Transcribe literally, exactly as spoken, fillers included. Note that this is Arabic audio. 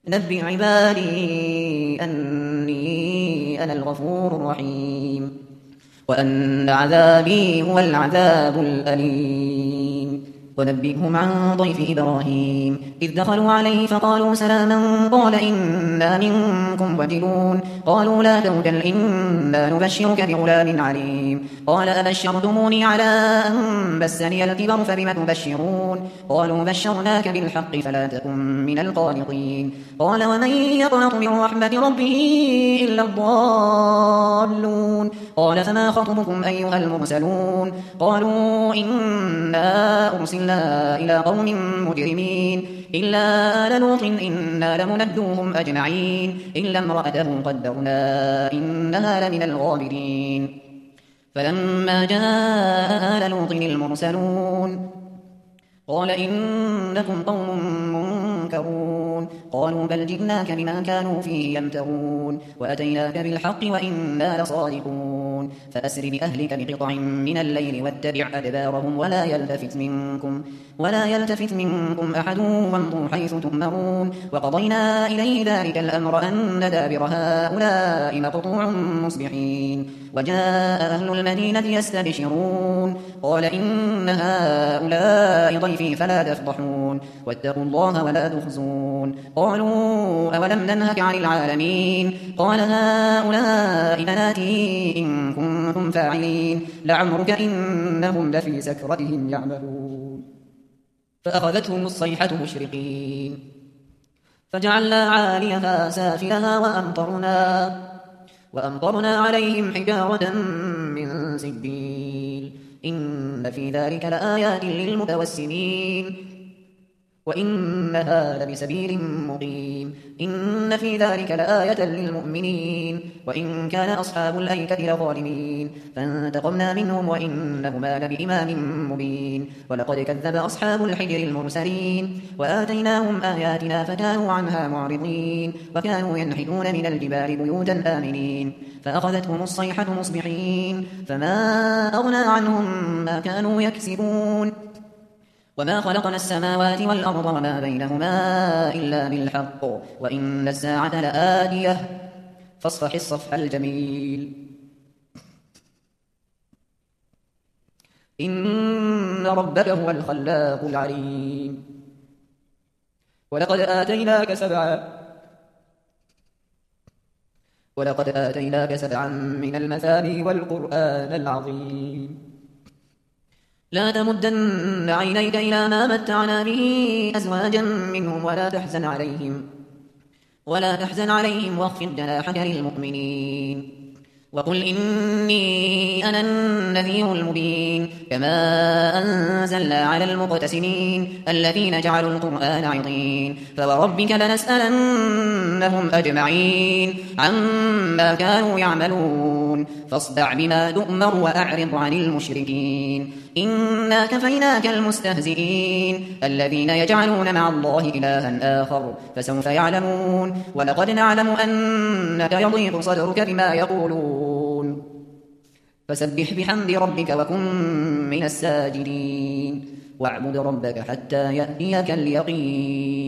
نبئ عبادي أني أنا الغفور الرحيم وأن عذابي هو العذاب الأليم ونبئهم عن ضيف إبراهيم إذ دخلوا عليه فقالوا سلاما قال إنا منكم وجلون قالوا لا توجل إنا نبشرك بغلام عليم قال أبشرتموني على أن مسني الكبر فبم تبشرون قالوا بشرناك بالحق فلا تكن من القانطين قال ومن يقنط من رحمة ربه إلا الضالون قال فما خطبكم أيها المرسلون قالوا إنا أرسلنا إلى قوم مجرمين إلا آل لوط إنا لمنجوهم أجمعين إلا امرأته قدرنا إنها لمن الغابرين فلما جاء آل لوط المرسلون قال إنكم قوم منكرون قالوا بل جئناك بما كانوا فيه يمترون وأتيناك بالحق وإنا لصادقون فأسر بأهلك بقطع من الليل واتبع أدبارهم ولا يلتفت منكم ولا يلتفت منكم أحد وامضوا حيث تؤمرون وقضينا إليه ذلك الأمر أن دابر هؤلاء مقطوع مصبحين وجاء أهل المدينة يستبشرون قال إن هؤلاء ضيفي فلا تفضحون واتقوا الله ولا تخزون قالوا أولم ننهك عن العالمين قال هؤلاء بناتي إن كنتم فاعلين لعمرك إنهم لفي سكرتهم يعملون فأخذتهم الصيحة مشرقين فجعلنا عاليها سافلها وأمطرنا وأمطرنا عليهم حجارة من سجيل إن في ذلك لآيات للمتوسمين وإنها لبسبيل مقيم إن في ذلك لآية للمؤمنين وإن كان أصحاب الأيكة لظالمين فانتقمنا منهم وإنهما لبإمام مبين ولقد كذب أصحاب الحجر المرسلين وآتيناهم آياتنا فكانوا عنها معرضين وكانوا ينحتون من الجبال بيوتا آمنين فأخذتهم الصيحة مصبحين فما أغنى عنهم ما كانوا يكسبون وما خلقنا السماوات والأرض وما بينهما إلا بالحق وإن الساعة لآتية فاصفح الصفح الجميل إن ربك هو الخلاق العليم ولقد آتيناك سبعا ولقد آتيناك سبعا من المثاني والقرآن العظيم لا تمدن عينيك إلى ما متعنا به أزواجا منهم ولا تحزن عليهم ولا تحزن عليهم واخفض جناحك للمؤمنين وقل إني أنا النذير المبين كما أنزلنا على المقتسمين الذين جعلوا القرآن عضين فوربك لنسألنهم أجمعين عما كانوا يعملون فاصدع بما تؤمر وأعرض عن المشركين إنا كفيناك المستهزئين الذين يجعلون مع الله إلها آخر فسوف يعلمون ولقد نعلم أنك يضيق صدرك بما يقولون فسبح بحمد ربك وكن من الساجدين واعبد ربك حتى يأتيك اليقين